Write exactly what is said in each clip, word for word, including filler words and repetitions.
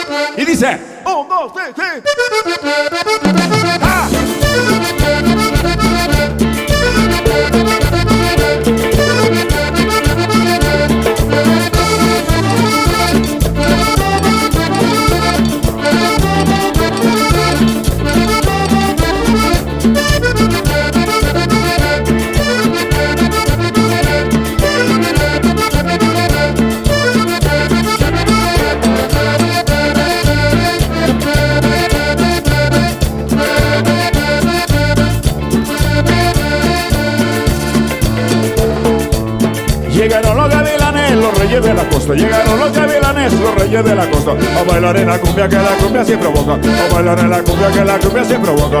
Y dice: un, dos, tres, tres. ¡Ah! Llegaron los gavilanes, los reyes de la costa. Llegaron los gavilanes, los reyes de la costa. A bailar en la cumbia que la cumbia se provoca. A bailar en la cumbia que la cumbia se provoca.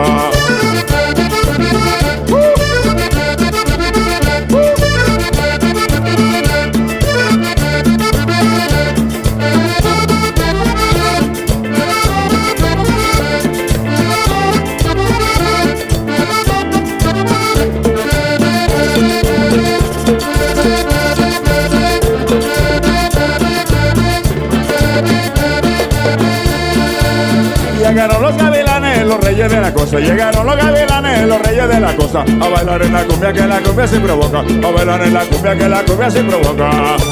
Llegaron los gavilanes, los reyes de la costa. Llegaron los gavilanes, los reyes de la costa. A bailar en la cumbia que la cumbia se provoca. A bailar en la cumbia que la cumbia se provoca.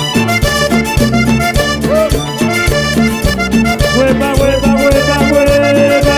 Vuelta, vuelta, vuelta, vuelta.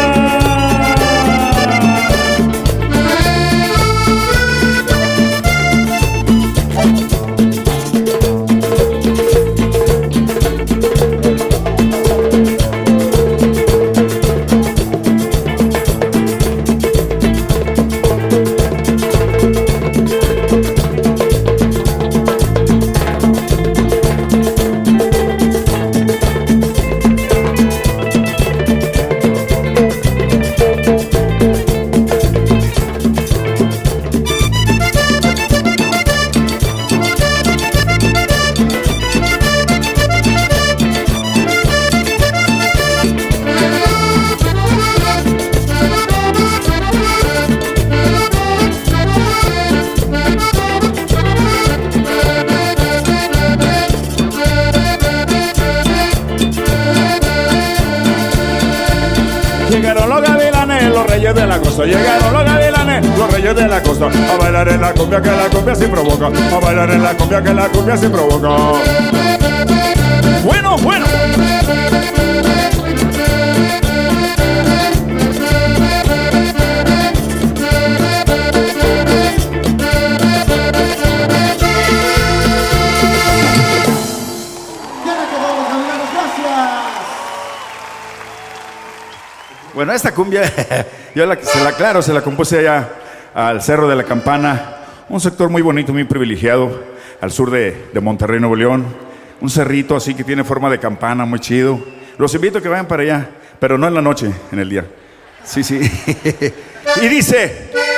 Llegaron los gavilanes, los reyes de la costa. Llegaron los gavilanes, los reyes de la costa. A bailar en la cumbia que la cumbia se provoca. A bailar en la cumbia que la cumbia se provoca. Bueno, bueno. Bueno, esta cumbia, yo la, se la aclaro, se la compuse allá al Cerro de la Campana, un sector muy bonito, muy privilegiado, al sur de, de Monterrey, Nuevo León. Un cerrito así que tiene forma de campana, muy chido. Los invito a que vayan para allá, pero no en la noche, en el día. Sí, sí. Y dice...